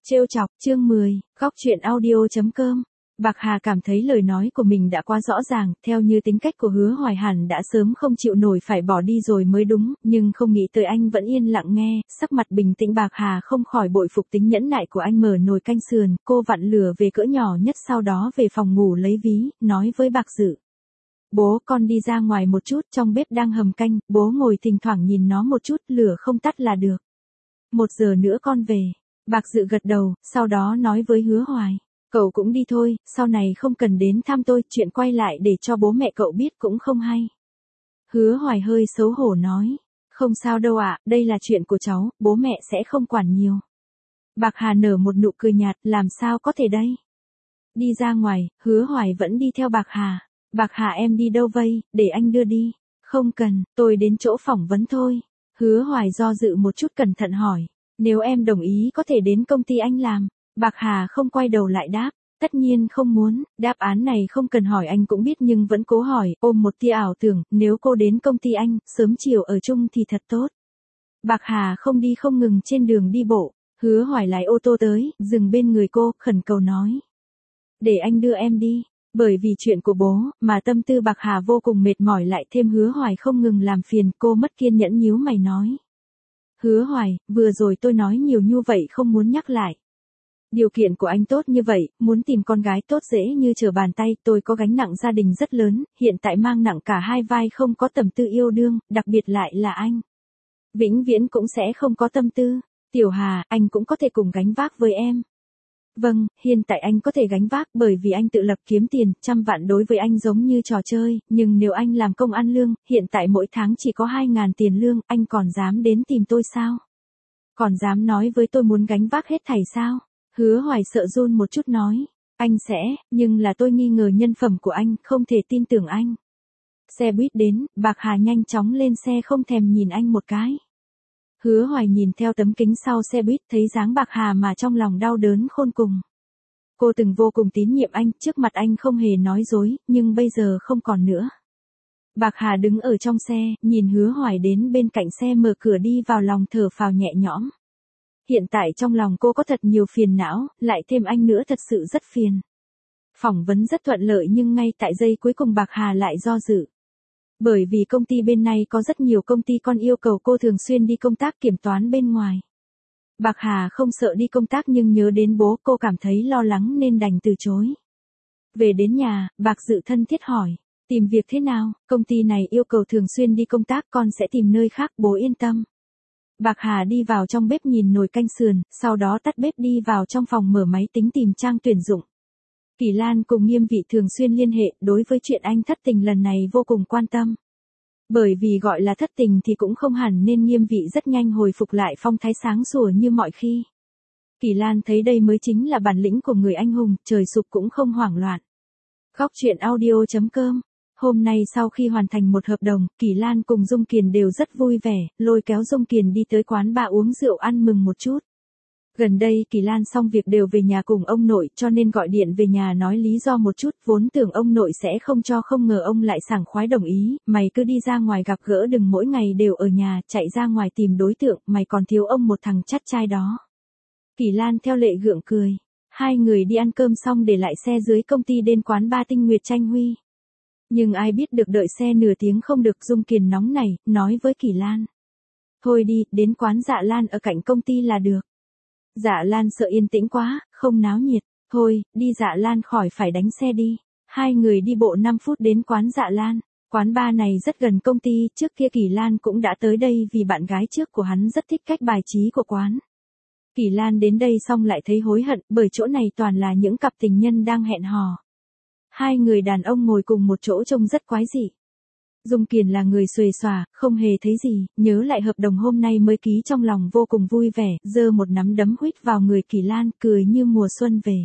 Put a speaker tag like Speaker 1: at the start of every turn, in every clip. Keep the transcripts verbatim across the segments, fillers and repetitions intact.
Speaker 1: Trêu chọc, chương mười, góc chuyện audio.com. Bạc Hà cảm thấy lời nói của mình đã quá rõ ràng, theo như tính cách của Hứa Hoài hẳn đã sớm không chịu nổi phải bỏ đi rồi mới đúng, nhưng không nghĩ tới anh vẫn yên lặng nghe, sắc mặt bình tĩnh. Bạc Hà không khỏi bội phục tính nhẫn nại của anh. Mở nồi canh sườn, cô vặn lửa về cỡ nhỏ nhất, sau đó về phòng ngủ lấy ví, nói với Bạc Dự. Bố, con đi ra ngoài một chút, trong bếp đang hầm canh. Bố ngồi thỉnh thoảng nhìn nó một chút, lửa không tắt là được. Một giờ nữa con về. Bạc Dự gật đầu, sau đó nói với Hứa Hoài. Cậu cũng đi thôi, sau này không cần đến thăm tôi, chuyện quay lại để cho bố mẹ cậu biết cũng không hay. Hứa Hoài hơi xấu hổ nói. Không sao đâu ạ, đây là chuyện của cháu, bố mẹ sẽ không quản nhiều. Bạc Hà nở một nụ cười nhạt, làm sao có thể đây? Đi ra ngoài, Hứa Hoài vẫn đi theo Bạc Hà. Bạc Hà, em đi đâu vây, để anh đưa đi. Không cần, tôi đến chỗ phỏng vấn thôi. Hứa Hoài do dự một chút, cẩn thận hỏi. Nếu em đồng ý có thể đến công ty anh làm. Bạc Hà không quay đầu lại đáp. Tất nhiên không muốn, đáp án này không cần hỏi anh cũng biết, nhưng vẫn cố hỏi, ôm một tia ảo tưởng, nếu cô đến công ty anh, sớm chiều ở chung thì thật tốt. Bạc Hà không đi không ngừng trên đường đi bộ. Hứa Hoài lái ô tô tới, dừng bên người cô, khẩn cầu nói. Để anh đưa em đi. Bởi vì chuyện của bố, mà tâm tư Bạc Hà vô cùng mệt mỏi, lại thêm Hứa Hoài không ngừng làm phiền, cô mất kiên nhẫn nhíu mày nói. Hứa Hoài, vừa rồi tôi nói nhiều như vậy không muốn nhắc lại. Điều kiện của anh tốt như vậy, muốn tìm con gái tốt dễ như trở bàn tay. Tôi có gánh nặng gia đình rất lớn, hiện tại mang nặng cả hai vai, không có tâm tư yêu đương, đặc biệt lại là anh. Vĩnh viễn cũng sẽ không có tâm tư. Tiểu Hà, anh cũng có thể cùng gánh vác với em. Vâng, hiện tại anh có thể gánh vác bởi vì anh tự lập kiếm tiền, trăm vạn đối với anh giống như trò chơi, nhưng nếu anh làm công ăn lương, hiện tại mỗi tháng chỉ có hai ngàn tiền lương, anh còn dám đến tìm tôi sao? Còn dám nói với tôi muốn gánh vác hết thảy sao? Hứa Hoài sợ run một chút nói, anh sẽ, nhưng là tôi nghi ngờ nhân phẩm của anh, không thể tin tưởng anh. Xe buýt đến, Bạc Hà nhanh chóng lên xe không thèm nhìn anh một cái. Hứa Hoài nhìn theo tấm kính sau xe buýt, thấy dáng Bạc Hà mà trong lòng đau đớn khôn cùng. Cô từng vô cùng tín nhiệm anh, trước mặt anh không hề nói dối, nhưng bây giờ không còn nữa. Bạc Hà đứng ở trong xe, nhìn Hứa Hoài đến bên cạnh xe, mở cửa đi vào, lòng thở phào nhẹ nhõm. Hiện tại trong lòng cô có thật nhiều phiền não, lại thêm anh nữa thật sự rất phiền. Phỏng vấn rất thuận lợi nhưng ngay tại giây cuối cùng Bạc Hà lại do dự. Bởi vì công ty bên này có rất nhiều công ty con yêu cầu cô thường xuyên đi công tác kiểm toán bên ngoài. Bạc Hà không sợ đi công tác nhưng nhớ đến bố, cô cảm thấy lo lắng nên đành từ chối. Về đến nhà, Bạc Dự thân thiết hỏi, tìm việc thế nào, công ty này yêu cầu thường xuyên đi công tác, con sẽ tìm nơi khác, bố yên tâm. Bạc Hà đi vào trong bếp nhìn nồi canh sườn, sau đó tắt bếp đi vào trong phòng mở máy tính tìm trang tuyển dụng. Kỳ Lan cùng Nghiêm Vị thường xuyên liên hệ, đối với chuyện anh thất tình lần này vô cùng quan tâm. Bởi vì gọi là thất tình thì cũng không hẳn, nên Nghiêm Vị rất nhanh hồi phục lại phong thái sáng sủa như mọi khi. Kỳ Lan thấy đây mới chính là bản lĩnh của người anh hùng, trời sụp cũng không hoảng loạn. Góc chuyện audio.com. Hôm nay sau khi hoàn thành một hợp đồng, Kỳ Lan cùng Dung Kiền đều rất vui vẻ, lôi kéo Dung Kiền đi tới quán bar uống rượu ăn mừng một chút. Gần đây Kỳ Lan xong việc đều về nhà cùng ông nội, cho nên gọi điện về nhà nói lý do một chút, vốn tưởng ông nội sẽ không cho, không ngờ ông lại sảng khoái đồng ý, mày cứ đi ra ngoài gặp gỡ, đừng mỗi ngày đều ở nhà, chạy ra ngoài tìm đối tượng, mày còn thiếu ông một thằng chắt trai đó. Kỳ Lan theo lệ gượng cười. Hai người đi ăn cơm xong để lại xe dưới công ty đến quán bar Tinh Nguyệt Tranh Huy. Nhưng ai biết được đợi xe nửa tiếng không được, Dung Kiền nóng nảy, nói với Kỳ Lan. Thôi đi, đến quán Dạ Lan ở cạnh công ty là được. Dạ Lan sợ yên tĩnh quá, không náo nhiệt. Thôi, đi Dạ Lan khỏi phải đánh xe đi. Hai người đi bộ năm phút đến quán Dạ Lan. Quán bar này rất gần công ty, trước kia Kỳ Lan cũng đã tới đây vì bạn gái trước của hắn rất thích cách bài trí của quán. Kỳ Lan đến đây xong lại thấy hối hận, bởi chỗ này toàn là những cặp tình nhân đang hẹn hò. Hai người đàn ông ngồi cùng một chỗ trông rất quái dị. Dung Kiền là người xuề xòa, không hề thấy gì, nhớ lại hợp đồng hôm nay mới ký trong lòng vô cùng vui vẻ, giơ một nắm đấm huýt vào người Kỳ Lan, cười như mùa xuân về.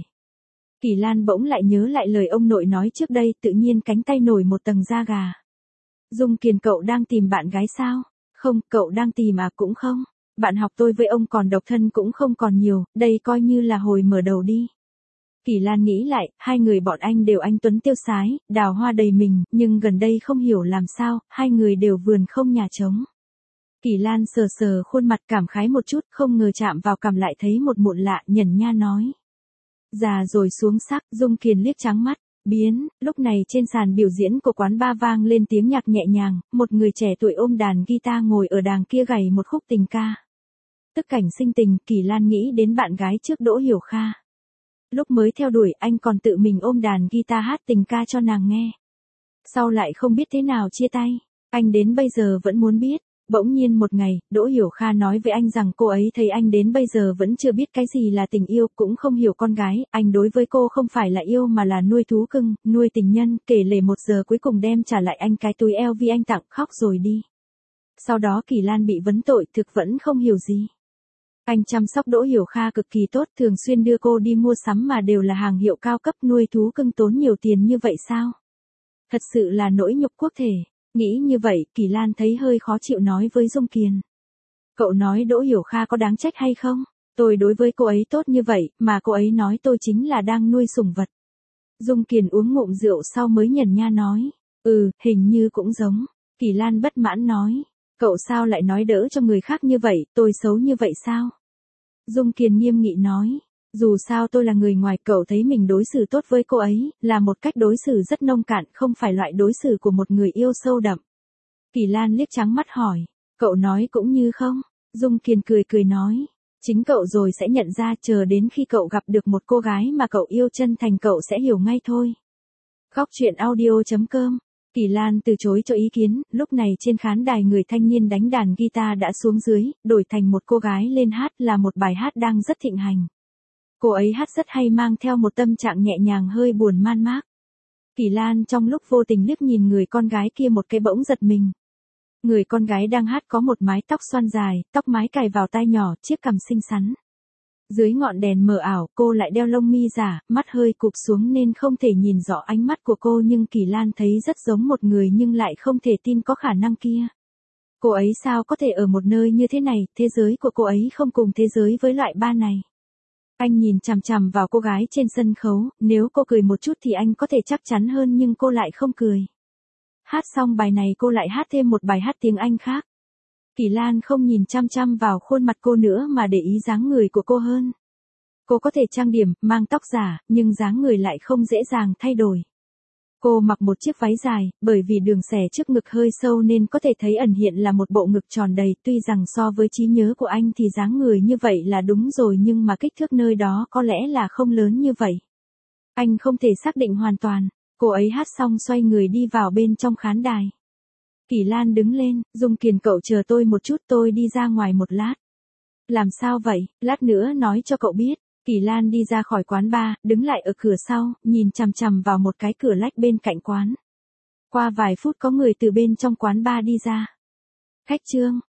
Speaker 1: Kỳ Lan bỗng lại nhớ lại lời ông nội nói trước đây, tự nhiên cánh tay nổi một tầng da gà. Dung Kiền, cậu đang tìm bạn gái sao? Không, cậu đang tìm à? Cũng không. Bạn học tôi với ông còn độc thân cũng không còn nhiều, đây coi như là hồi mở đầu đi. Kỳ Lan nghĩ lại, hai người bọn anh đều anh tuấn tiêu sái, đào hoa đầy mình, nhưng gần đây không hiểu làm sao, hai người đều vườn không nhà trống. Kỳ Lan sờ sờ khuôn mặt cảm khái một chút, không ngờ chạm vào cằm lại thấy một mụn lạ, nhẩn nha nói. Già rồi xuống sắc, Dung Kiền liếc trắng mắt. Biến, lúc này trên sàn biểu diễn của quán ba vang lên tiếng nhạc nhẹ nhàng, một người trẻ tuổi ôm đàn guitar ngồi ở đàng kia gảy một khúc tình ca. Tức cảnh sinh tình, Kỳ Lan nghĩ đến bạn gái trước Đỗ Hiểu Kha. Lúc mới theo đuổi anh còn tự mình ôm đàn guitar hát tình ca cho nàng nghe. Sau lại không biết thế nào chia tay, anh đến bây giờ vẫn muốn biết. Bỗng nhiên một ngày, Đỗ Hiểu Kha nói với anh rằng cô ấy thấy anh đến bây giờ vẫn chưa biết cái gì là tình yêu, cũng không hiểu con gái, anh đối với cô không phải là yêu mà là nuôi thú cưng, nuôi tình nhân, kể lể một giờ cuối cùng đem trả lại anh cái túi eo vi anh tặng, khóc rồi đi. Sau đó Kỳ Lan bị vấn tội, thực vẫn không hiểu gì. Anh chăm sóc Đỗ Hiểu Kha cực kỳ tốt, thường xuyên đưa cô đi mua sắm mà đều là hàng hiệu cao cấp, nuôi thú cưng tốn nhiều tiền như vậy sao? Thật sự là nỗi nhục quốc thể. Nghĩ như vậy, Kỳ Lan thấy hơi khó chịu nói với Dung Kiền. Cậu nói Đỗ Hiểu Kha có đáng trách hay không? Tôi đối với cô ấy tốt như vậy, mà cô ấy nói tôi chính là đang nuôi sủng vật. Dung Kiền uống ngụm rượu sau mới nhẩn nha nói. Ừ, hình như cũng giống. Kỳ Lan bất mãn nói. Cậu sao lại nói đỡ cho người khác như vậy, tôi xấu như vậy sao? Dung Kiền nghiêm nghị nói. Dù sao tôi là người ngoài, cậu thấy mình đối xử tốt với cô ấy, là một cách đối xử rất nông cạn, không phải loại đối xử của một người yêu sâu đậm. Kỳ Lan liếc trắng mắt hỏi, cậu nói cũng như không? Dung Kiền cười cười nói, chính cậu rồi sẽ nhận ra, chờ đến khi cậu gặp được một cô gái mà cậu yêu chân thành cậu sẽ hiểu ngay thôi. Góc truyện audio chấm com. Kỳ Lan từ chối cho ý kiến, lúc này trên khán đài người thanh niên đánh đàn guitar đã xuống dưới, đổi thành một cô gái lên hát, là một bài hát đang rất thịnh hành. Cô ấy hát rất hay, mang theo một tâm trạng nhẹ nhàng hơi buồn man mác. Kỳ Lan trong lúc vô tình liếc nhìn người con gái kia một cái bỗng giật mình. Người con gái đang hát có một mái tóc xoăn dài, tóc mái cài vào tai nhỏ, chiếc cằm xinh xắn. Dưới ngọn đèn mờ ảo, cô lại đeo lông mi giả, mắt hơi cụp xuống nên không thể nhìn rõ ánh mắt của cô, nhưng Kỳ Lan thấy rất giống một người nhưng lại không thể tin có khả năng kia. Cô ấy sao có thể ở một nơi như thế này, thế giới của cô ấy không cùng thế giới với loại ba này. Anh nhìn chằm chằm vào cô gái trên sân khấu, nếu cô cười một chút thì anh có thể chắc chắn hơn, nhưng cô lại không cười. Hát xong bài này cô lại hát thêm một bài hát tiếng Anh khác. Kỳ Lan không nhìn chăm chăm vào khuôn mặt cô nữa mà để ý dáng người của cô hơn. Cô có thể trang điểm, mang tóc giả, nhưng dáng người lại không dễ dàng thay đổi. Cô mặc một chiếc váy dài, bởi vì đường xẻ trước ngực hơi sâu nên có thể thấy ẩn hiện là một bộ ngực tròn đầy, tuy rằng so với trí nhớ của anh thì dáng người như vậy là đúng rồi, nhưng mà kích thước nơi đó có lẽ là không lớn như vậy. Anh không thể xác định hoàn toàn. Cô ấy hát xong xoay người đi vào bên trong khán đài. Kỳ Lan đứng lên, Dung Kiền cậu chờ tôi một chút, tôi đi ra ngoài một lát. Làm sao vậy, lát nữa nói cho cậu biết. Kỳ Lan đi ra khỏi quán bar, đứng lại ở cửa sau, nhìn chằm chằm vào một cái cửa lách bên cạnh quán. Qua vài phút có người từ bên trong quán bar đi ra. Khách Trương,